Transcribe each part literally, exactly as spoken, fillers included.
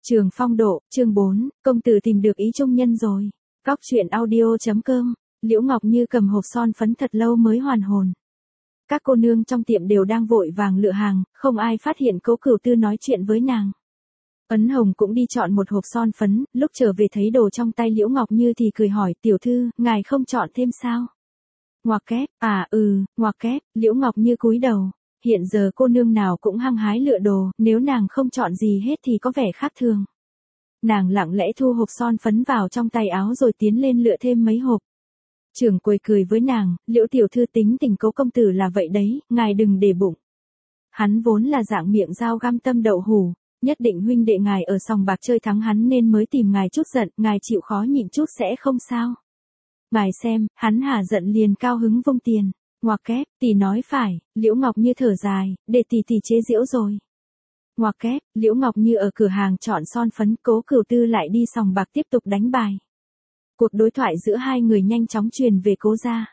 Trường phong độ, chương bốn, công tử tìm được ý trung nhân rồi. Cóc truyện audio.com, Liễu Ngọc Như cầm hộp son phấn thật lâu mới hoàn hồn. Các cô nương trong tiệm đều đang vội vàng lựa hàng, không ai phát hiện Cố Cửu Tư nói chuyện với nàng. Ấn Hồng cũng đi chọn một hộp son phấn, lúc trở về thấy đồ trong tay Liễu Ngọc Như thì cười hỏi, tiểu thư, ngài không chọn thêm sao? Ngoặc kép, à ừ, ngoặc kép, Liễu Ngọc Như cúi đầu. Hiện giờ cô nương nào cũng hăng hái lựa đồ, nếu nàng không chọn gì hết thì có vẻ khác thường. Nàng lặng lẽ thu hộp son phấn vào trong tay áo rồi tiến lên lựa thêm mấy hộp. Trưởng quầy cười với nàng, Liễu tiểu thư tính tình Cố công tử là vậy đấy, ngài đừng để bụng. Hắn vốn là dạng miệng dao găm tâm đậu hủ, nhất định huynh đệ ngài ở sòng bạc chơi thắng hắn nên mới tìm ngài chút giận, ngài chịu khó nhịn chút sẽ không sao. Ngài xem, hắn hả giận liền cao hứng vung tiền. Ngoặc kép, tỷ nói phải, Liễu Ngọc Như thở dài, để tỷ tỷ chế giễu rồi. Ngoặc kép, Liễu Ngọc Như ở cửa hàng chọn son phấn, Cố Cửu Tư lại đi sòng bạc tiếp tục đánh bài. Cuộc đối thoại giữa hai người nhanh chóng truyền về Cố gia.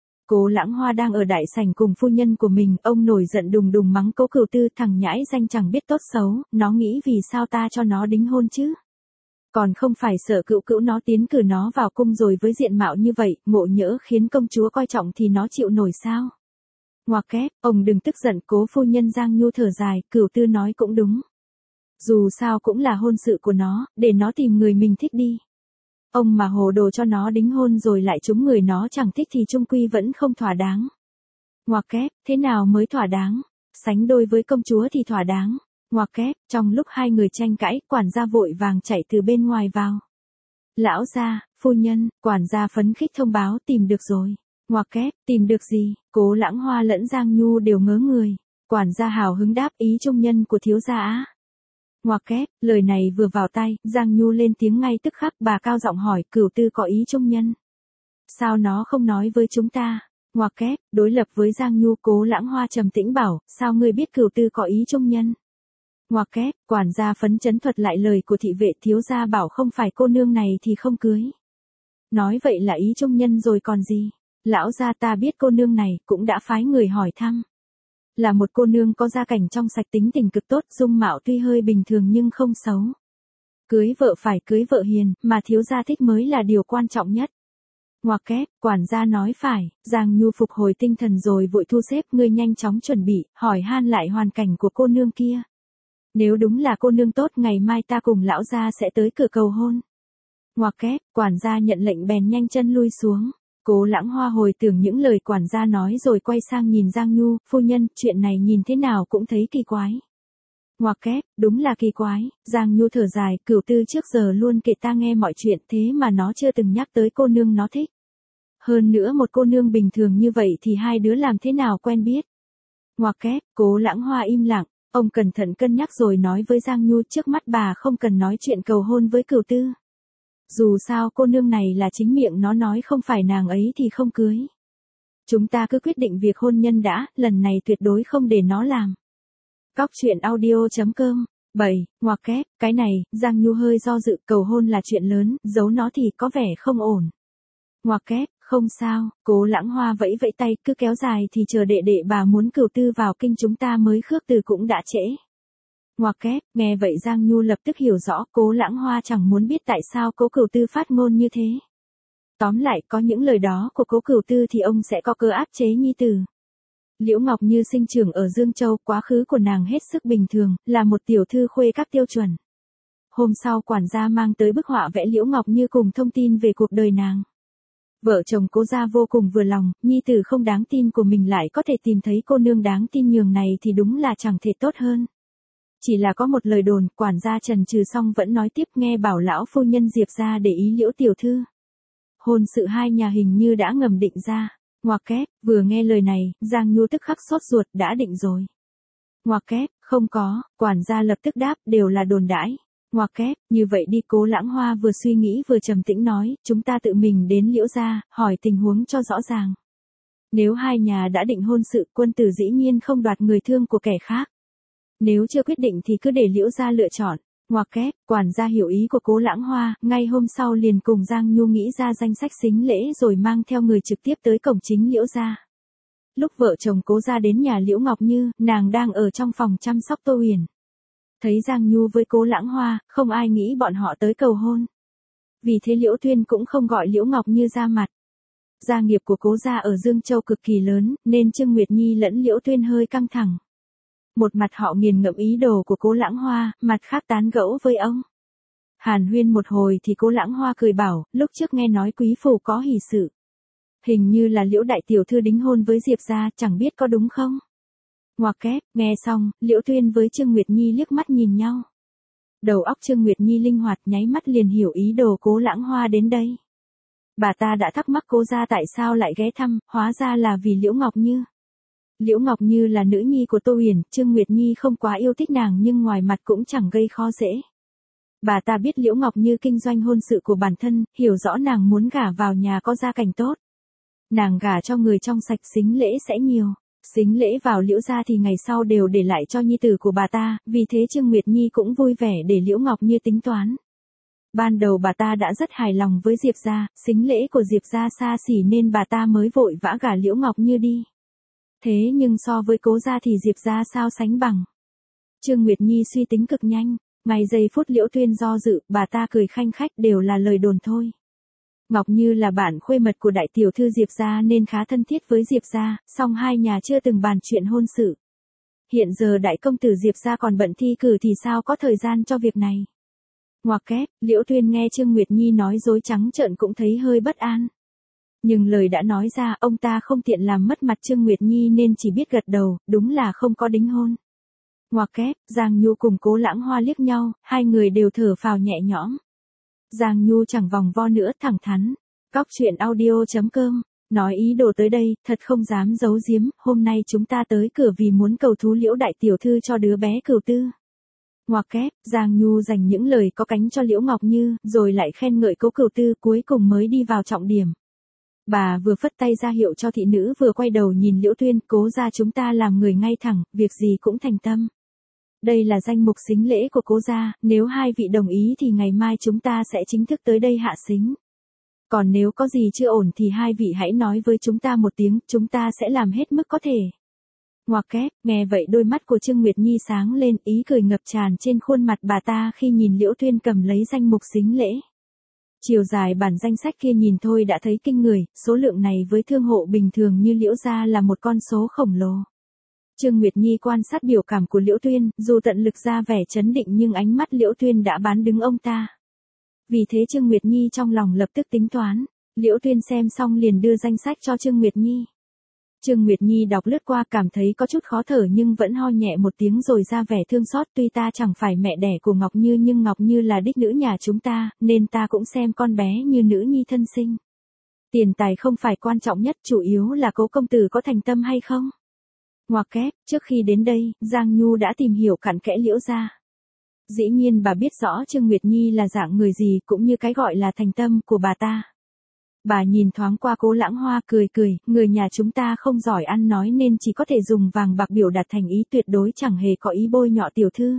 Cố Lãng Hoa đang ở đại sảnh cùng phu nhân của mình, ông nổi giận đùng đùng mắng Cố Cửu Tư, thằng nhãi danh chẳng biết tốt xấu, nó nghĩ vì sao ta cho nó đính hôn chứ. Còn không phải sợ Cửu Cửu nó tiến cử nó vào cung rồi với diện mạo như vậy, ngộ nhỡ khiến công chúa coi trọng thì nó chịu nổi sao? Ngoặc kép, ông đừng tức giận, Cố phu nhân Giang Nhu thở dài, Cửu Tư nói cũng đúng. Dù sao cũng là hôn sự của nó, để nó tìm người mình thích đi. Ông mà hồ đồ cho nó đính hôn rồi lại trúng người nó chẳng thích thì chung quy vẫn không thỏa đáng. Ngoặc kép, thế nào mới thỏa đáng? Sánh đôi với công chúa thì thỏa đáng. Ngoặc kép, trong lúc hai người tranh cãi, quản gia vội vàng chạy từ bên ngoài vào. Lão gia, phu nhân, quản gia phấn khích thông báo tìm được rồi. Ngoặc kép, tìm được gì? Cố Lãng Hoa lẫn Giang Nhu đều ngớ người. Quản gia hào hứng đáp, ý trung nhân của thiếu gia á. Ngoặc kép, lời này vừa vào tay, Giang Nhu lên tiếng ngay tức khắc, bà cao giọng hỏi, Cửu Tư có ý trung nhân. Sao nó không nói với chúng ta? Ngoặc kép, đối lập với Giang Nhu, Cố Lãng Hoa trầm tĩnh bảo, sao ngươi biết Cửu Tư có ý trung nhân? Ngoặc kép, quản gia phấn chấn thuật lại lời của thị vệ, thiếu gia bảo không phải cô nương này thì không cưới. Nói vậy là ý trung nhân rồi còn gì? Lão gia ta biết cô nương này, cũng đã phái người hỏi thăm. Là một cô nương có gia cảnh trong sạch, tính tình cực tốt, dung mạo tuy hơi bình thường nhưng không xấu. Cưới vợ phải cưới vợ hiền, mà thiếu gia thích mới là điều quan trọng nhất. Ngoặc kép, quản gia nói phải, Giang Nhu phục hồi tinh thần rồi vội thu xếp, ngươi nhanh chóng chuẩn bị, hỏi han lại hoàn cảnh của cô nương kia. Nếu đúng là cô nương tốt, ngày mai ta cùng lão gia sẽ tới cửa cầu hôn. Ngoặc kép, quản gia nhận lệnh bèn nhanh chân lui xuống. Cố Lãng Hoa hồi tưởng những lời quản gia nói rồi quay sang nhìn Giang Nhu, phu nhân, chuyện này nhìn thế nào cũng thấy kỳ quái. Ngoặc kép, đúng là kỳ quái, Giang Nhu thở dài, Cửu Tư trước giờ luôn kể ta nghe mọi chuyện, thế mà nó chưa từng nhắc tới cô nương nó thích. Hơn nữa một cô nương bình thường như vậy thì hai đứa làm thế nào quen biết. Ngoặc kép, Cố Lãng Hoa im lặng, ông cẩn thận cân nhắc rồi nói với Giang Nhu, trước mắt bà không cần nói chuyện cầu hôn với Cửu Tư. Dù sao cô nương này là chính miệng nó nói không phải nàng ấy thì không cưới. Chúng ta cứ quyết định việc hôn nhân đã, lần này tuyệt đối không để nó làm. Cóc truyện audio.com, bảy, ngoặc kép, cái này, Giang Nhu hơi do dự, cầu hôn là chuyện lớn, giấu nó thì có vẻ không ổn. Ngoặc kép, không sao, Cố Lãng Hoa vẫy vẫy tay, cứ kéo dài thì chờ đệ đệ bà muốn Cửu Tư vào kinh chúng ta mới khước từ cũng đã trễ. Ngoặc kép, nghe vậy Giang Nhu lập tức hiểu rõ, Cố Lãng Hoa chẳng muốn biết tại sao Cố Cửu Tư phát ngôn như thế. Tóm lại, có những lời đó của Cố Cửu Tư thì ông sẽ có cơ áp chế nhi tử. Liễu Ngọc Như sinh trưởng ở Dương Châu, quá khứ của nàng hết sức bình thường, là một tiểu thư khuê các tiêu chuẩn. Hôm sau quản gia mang tới bức họa vẽ Liễu Ngọc Như cùng thông tin về cuộc đời nàng. Vợ chồng Cố gia vô cùng vừa lòng, nhi tử không đáng tin của mình lại có thể tìm thấy cô nương đáng tin nhường này thì đúng là chẳng thể tốt hơn. Chỉ là có một lời đồn, quản gia trần trừ xong vẫn nói tiếp, nghe bảo lão phu nhân Diệp gia để ý Liễu tiểu thư. Hôn sự hai nhà hình như đã ngầm định ra. Ngoặc kép, vừa nghe lời này, Giang Nhu tức khắc sốt ruột, đã định rồi. Ngoặc kép, không có, quản gia lập tức đáp, đều là đồn đãi. Ngoặc kép, như vậy đi. Cố Lãng Hoa vừa suy nghĩ vừa trầm tĩnh nói, chúng ta tự mình đến Liễu gia, hỏi tình huống cho rõ ràng. Nếu hai nhà đã định hôn sự, quân tử dĩ nhiên không đoạt người thương của kẻ khác. Nếu chưa quyết định thì cứ để Liễu gia lựa chọn. Ngoặc kép, quản gia hiểu ý của Cố Lãng Hoa, ngay hôm sau liền cùng Giang Nhu nghĩ ra danh sách sính lễ rồi mang theo người trực tiếp tới cổng chính Liễu gia. Lúc vợ chồng Cố gia đến nhà Liễu Ngọc Như, nàng đang ở trong phòng chăm sóc Tô Huyền. Thấy Giang Nhu với Cố Lãng Hoa, không ai nghĩ bọn họ tới cầu hôn. Vì thế Liễu Tuyên cũng không gọi Liễu Ngọc Như ra mặt. Gia nghiệp của Cố gia ở Dương Châu cực kỳ lớn, nên Trương Nguyệt Nhi lẫn Liễu Tuyên hơi căng thẳng. Một mặt họ nghiền ngẫm ý đồ của Cố Lãng Hoa, mặt khác tán gẫu với ông. Hàn huyên một hồi thì Cố Lãng Hoa cười bảo, lúc trước nghe nói quý phủ có hỷ sự. Hình như là Liễu đại tiểu thư đính hôn với Diệp gia, chẳng biết có đúng không? Ngoặc kép, nghe xong, Liễu Tuyên với Trương Nguyệt Nhi liếc mắt nhìn nhau. Đầu óc Trương Nguyệt Nhi linh hoạt, nháy mắt liền hiểu ý đồ Cố Lãng Hoa đến đây. Bà ta đã thắc mắc Cố gia tại sao lại ghé thăm, hóa ra là vì Liễu Ngọc Như. Liễu Ngọc Như là nữ nhi của Tô Uyển, Trương Nguyệt Nhi không quá yêu thích nàng nhưng ngoài mặt cũng chẳng gây khó dễ. Bà ta biết Liễu Ngọc Như kinh doanh hôn sự của bản thân, hiểu rõ nàng muốn gả vào nhà có gia cảnh tốt. Nàng gả cho người trong sạch, sính lễ sẽ nhiều. Sính lễ vào Liễu gia thì ngày sau đều để lại cho nhi tử của bà ta, vì thế Trương Nguyệt Nhi cũng vui vẻ để Liễu Ngọc Như tính toán. Ban đầu bà ta đã rất hài lòng với Diệp gia, sính lễ của Diệp gia xa xỉ nên bà ta mới vội vã gả Liễu Ngọc Như đi. Thế nhưng so với Cố gia thì Diệp gia sao sánh bằng. Trương Nguyệt Nhi suy tính cực nhanh, ngay giây phút Liễu Tuyên do dự, bà ta cười khanh khách đều là lời đồn thôi. Ngọc Như là bạn khuê mật của đại tiểu thư Diệp gia nên khá thân thiết với Diệp gia, song hai nhà chưa từng bàn chuyện hôn sự. Hiện giờ đại công tử Diệp gia còn bận thi cử thì sao có thời gian cho việc này. Ngoặc kép, Liễu Tuyên nghe Trương Nguyệt Nhi nói dối trắng trợn cũng thấy hơi bất an. Nhưng lời đã nói ra, ông ta không tiện làm mất mặt Trương Nguyệt Nhi nên chỉ biết gật đầu, đúng là không có đính hôn. Ngoặc kép, Giang Nhu cùng Cố Lãng Hoa liếc nhau, hai người đều thở phào nhẹ nhõm. Giang Nhu chẳng vòng vo nữa, thẳng thắn. Cóc truyện audio chấm com, nói ý đồ tới đây, thật không dám giấu giếm, hôm nay chúng ta tới cửa vì muốn cầu thú Liễu đại tiểu thư cho đứa bé Cửu Tư. Ngoặc kép, Giang Nhu dành những lời có cánh cho Liễu Ngọc Như, rồi lại khen ngợi Cố Cửu Tư, cuối cùng mới đi vào trọng điểm. Bà vừa phất tay ra hiệu cho thị nữ vừa quay đầu nhìn Liễu Tuyên, Cố gia chúng ta làm người ngay thẳng, việc gì cũng thành tâm. Đây là danh mục sính lễ của Cố gia, nếu hai vị đồng ý thì ngày mai chúng ta sẽ chính thức tới đây hạ sính. Còn nếu có gì chưa ổn thì hai vị hãy nói với chúng ta một tiếng, chúng ta sẽ làm hết mức có thể. Ngoặc kép, nghe vậy đôi mắt của Trương Nguyệt Nhi sáng lên, ý cười ngập tràn trên khuôn mặt bà ta khi nhìn Liễu Tuyên cầm lấy danh mục sính lễ. Chiều dài bản danh sách kia nhìn thôi đã thấy kinh người, số lượng này với thương hộ bình thường như Liễu gia là một con số khổng lồ. Trương Nguyệt Nhi quan sát biểu cảm của Liễu Tuyên, dù tận lực ra vẻ trấn định nhưng ánh mắt Liễu Tuyên đã bán đứng ông ta. Vì thế Trương Nguyệt Nhi trong lòng lập tức tính toán, Liễu Tuyên xem xong liền đưa danh sách cho Trương Nguyệt Nhi. Trương Nguyệt Nhi đọc lướt qua cảm thấy có chút khó thở nhưng vẫn ho nhẹ một tiếng rồi ra vẻ thương xót, tuy ta chẳng phải mẹ đẻ của Ngọc Như nhưng Ngọc Như là đích nữ nhà chúng ta, nên ta cũng xem con bé như nữ nhi thân sinh. Tiền tài không phải quan trọng nhất, chủ yếu là Cố công tử có thành tâm hay không. Ngoặc kép, trước khi đến đây, Giang Nhu đã tìm hiểu cặn kẽ Liễu gia. Dĩ nhiên bà biết rõ Trương Nguyệt Nhi là dạng người gì cũng như cái gọi là thành tâm của bà ta. Bà nhìn thoáng qua Cố Lãng Hoa cười cười, người nhà chúng ta không giỏi ăn nói nên chỉ có thể dùng vàng bạc biểu đạt thành ý, tuyệt đối chẳng hề có ý bôi nhọ tiểu thư.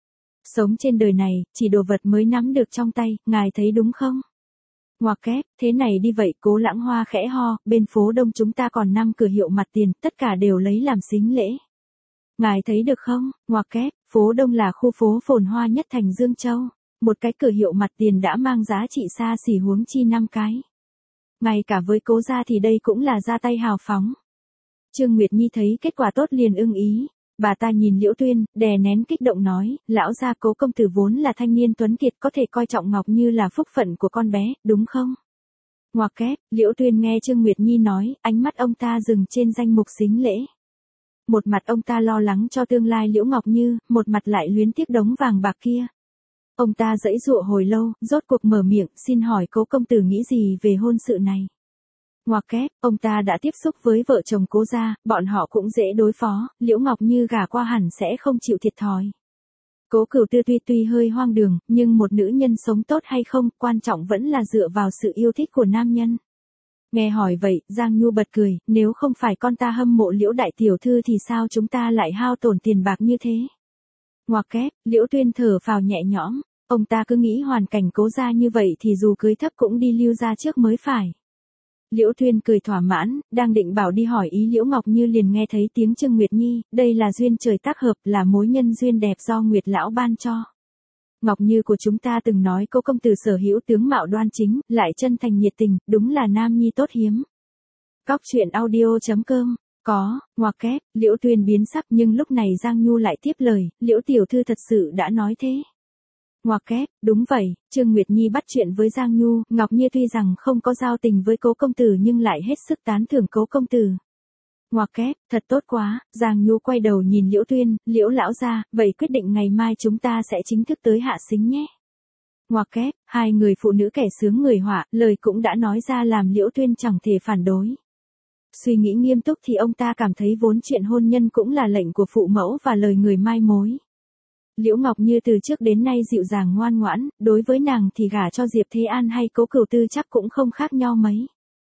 Sống trên đời này, chỉ đồ vật mới nắm được trong tay, ngài thấy đúng không? Ngoặc kép, thế này đi vậy, Cố Lãng Hoa khẽ ho, bên phố Đông chúng ta còn năm cửa hiệu mặt tiền, tất cả đều lấy làm sính lễ. Ngài thấy được không? Ngoặc kép, phố Đông là khu phố phồn hoa nhất thành Dương Châu, một cái cửa hiệu mặt tiền đã mang giá trị xa xỉ huống chi năm cái. Ngay cả với Cố gia thì đây cũng là ra tay hào phóng. Trương Nguyệt Nhi thấy kết quả tốt liền ưng ý. Bà ta nhìn Liễu Tuyên, đè nén kích động nói, lão gia Cố công tử vốn là thanh niên tuấn kiệt, có thể coi trọng Ngọc Như là phúc phận của con bé, đúng không? Ngoặc kép, Liễu Tuyên nghe Trương Nguyệt Nhi nói, ánh mắt ông ta dừng trên danh mục sính lễ. Một mặt ông ta lo lắng cho tương lai Liễu Ngọc Như, một mặt lại luyến tiếc đống vàng bạc kia. Ông ta giãy giụa hồi lâu, rốt cuộc mở miệng, xin hỏi Cố công tử nghĩ gì về hôn sự này? Ngoặc kép, ông ta đã tiếp xúc với vợ chồng Cố gia, bọn họ cũng dễ đối phó, Liễu Ngọc Như gả qua hẳn sẽ không chịu thiệt thòi. Cố Cửu Tư tuy tuy hơi hoang đường, nhưng một nữ nhân sống tốt hay không, quan trọng vẫn là dựa vào sự yêu thích của nam nhân. Nghe hỏi vậy, Giang Nhu bật cười, nếu không phải con ta hâm mộ Liễu đại tiểu thư thì sao chúng ta lại hao tổn tiền bạc như thế? Ngoặc kép, Liễu Tuyên thở phào nhẹ nhõm, ông ta cứ nghĩ hoàn cảnh Cố gia như vậy thì dù cưới thấp cũng đi Lưu gia trước mới phải. Liễu Tuyên cười thỏa mãn, đang định bảo đi hỏi ý Liễu Ngọc Như liền nghe thấy tiếng Trương Nguyệt Nhi, đây là duyên trời tác hợp, là mối nhân duyên đẹp do Nguyệt lão ban cho. Ngọc Như của chúng ta từng nói Cố công tử sở hữu tướng mạo đoan chính, lại chân thành nhiệt tình, đúng là nam nhi tốt hiếm. Cóc truyện audio chấm com. Có, ngoặc kép, Liễu Tuyên biến sắc nhưng lúc này Giang Nhu lại tiếp lời, Liễu tiểu thư thật sự đã nói thế. Ngoặc kép, đúng vậy, Trương Nguyệt Nhi bắt chuyện với Giang Nhu, Ngọc Như tuy rằng không có giao tình với Cố công tử nhưng lại hết sức tán thưởng Cố công tử. Ngoặc kép, thật tốt quá, Giang Nhu quay đầu nhìn Liễu Tuyên, Liễu lão gia, vậy quyết định ngày mai chúng ta sẽ chính thức tới hạ xính nhé. Ngoặc kép, hai người phụ nữ kẻ sướng người họa, lời cũng đã nói ra làm Liễu Tuyên chẳng thể phản đối. Suy nghĩ nghiêm túc thì ông ta cảm thấy vốn chuyện hôn nhân cũng là lệnh của phụ mẫu và lời người mai mối. Liễu Ngọc Như từ trước đến nay dịu dàng ngoan ngoãn, đối với nàng thì gả cho Diệp Thế An hay Cố Cửu Tư chắc cũng không khác nhau mấy.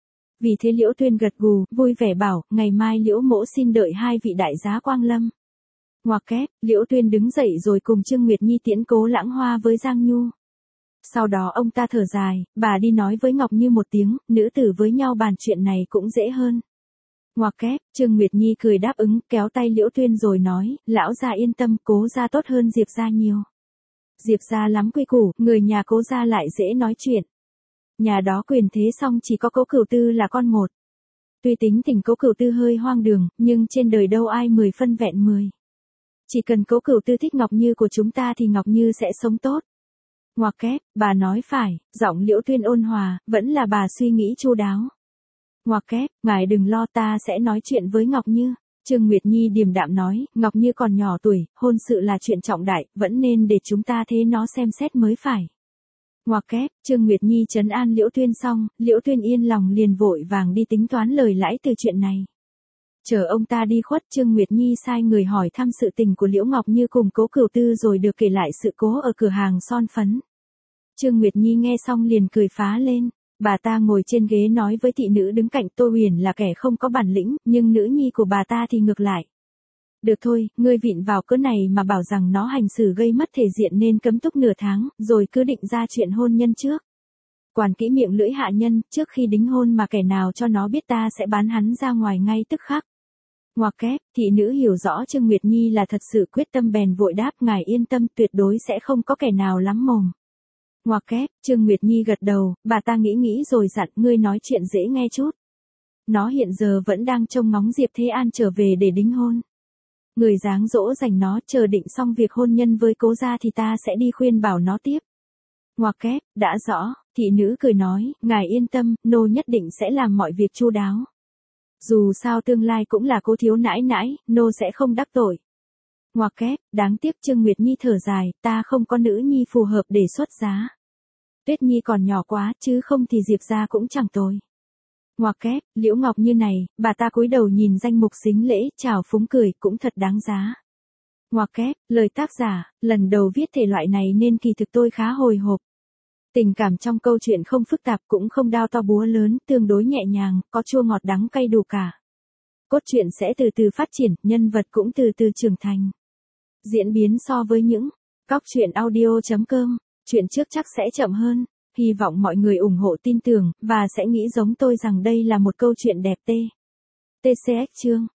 Vì thế Liễu Tuyên gật gù, vui vẻ bảo, ngày mai Liễu mỗ xin đợi hai vị đại giá quang lâm. Ngoặc kép, Liễu Tuyên đứng dậy rồi cùng Trương Nguyệt Nhi tiễn Cố Lãng Hoa với Giang Nhu. Sau đó ông ta thở dài, bà đi nói với Ngọc Như một tiếng, nữ tử với nhau bàn chuyện này cũng dễ hơn. Ngoặc kép, Trương Nguyệt Nhi cười đáp ứng, kéo tay Liễu Tuyên rồi nói, lão gia yên tâm, Cố gia tốt hơn Diệp gia nhiều. Diệp gia lắm quy củ, người nhà Cố gia lại dễ nói chuyện. Nhà đó quyền thế xong chỉ có Cố Cửu Tư là con một. Tuy tính tình Cố Cửu Tư hơi hoang đường, nhưng trên đời đâu ai mười phân vẹn mười. Chỉ cần Cố Cửu Tư thích Ngọc Như của chúng ta thì Ngọc Như sẽ sống tốt. Ngoặc kép, bà nói phải, giọng Liễu Tuyên ôn hòa, vẫn là bà suy nghĩ chu đáo. Ngoặc kép, ngài đừng lo, ta sẽ nói chuyện với Ngọc Như. Trương Nguyệt Nhi điềm đạm nói, Ngọc Như còn nhỏ tuổi, hôn sự là chuyện trọng đại, vẫn nên để chúng ta thế nó xem xét mới phải. Ngoặc kép, Trương Nguyệt Nhi trấn an Liễu Tuyên xong, Liễu Tuyên yên lòng liền vội vàng đi tính toán lời lãi từ chuyện này. Chờ ông ta đi khuất, Trương Nguyệt Nhi sai người hỏi thăm sự tình của Liễu Ngọc Như cùng Cố Cửu Tư rồi được kể lại sự cố ở cửa hàng son phấn. Trương Nguyệt Nhi nghe xong liền cười phá lên. Bà ta ngồi trên ghế nói với thị nữ đứng cạnh, Tô Huyền là kẻ không có bản lĩnh, nhưng nữ nhi của bà ta thì ngược lại. Được thôi, ngươi vịn vào cớ này mà bảo rằng nó hành xử gây mất thể diện nên cấm túc nửa tháng, rồi cứ định ra chuyện hôn nhân trước. Quản kỹ miệng lưỡi hạ nhân, trước khi đính hôn mà kẻ nào cho nó biết ta sẽ bán hắn ra ngoài ngay tức khắc. Ngoặc kép, thị nữ hiểu rõ Trương Nguyệt Nhi là thật sự quyết tâm bèn vội đáp, ngài yên tâm, tuyệt đối sẽ không có kẻ nào lắm mồm. Ngoặc kép, Trương Nguyệt Nhi gật đầu, bà ta nghĩ nghĩ rồi dặn, ngươi nói chuyện dễ nghe chút. Nó hiện giờ vẫn đang trông ngóng Diệp Thế An trở về để đính hôn. Người dáng dỗ dành nó, chờ định xong việc hôn nhân với Cố gia thì ta sẽ đi khuyên bảo nó tiếp. Ngoặc kép, đã rõ, thị nữ cười nói, ngài yên tâm, nô nhất định sẽ làm mọi việc chu đáo. Dù sao tương lai cũng là Cố thiếu nãi nãi, nô sẽ không đắc tội. Ngoặc kép, đáng tiếc Trương Nguyệt Nhi thở dài, ta không có nữ nhi phù hợp để xuất giá. Tuyết Nhi còn nhỏ quá, chứ không thì Diệp gia cũng chẳng tồi. Ngoặc kép, Liễu Ngọc Như này, bà ta cúi đầu nhìn danh mục xính lễ, chào phúng cười, cũng thật đáng giá. Ngoặc kép, lời tác giả, lần đầu viết thể loại này nên kỳ thực tôi khá hồi hộp. Tình cảm trong câu chuyện không phức tạp cũng không đao to búa lớn, tương đối nhẹ nhàng, có chua ngọt đắng cay đủ cả. Cốt truyện sẽ từ từ phát triển, nhân vật cũng từ từ trưởng thành. Diễn biến so với những cóc truyện audio chấm com, chuyện trước chắc sẽ chậm hơn. Hy vọng mọi người ủng hộ tin tưởng, và sẽ nghĩ giống tôi rằng đây là một câu chuyện đẹp tê. tê xê ích chương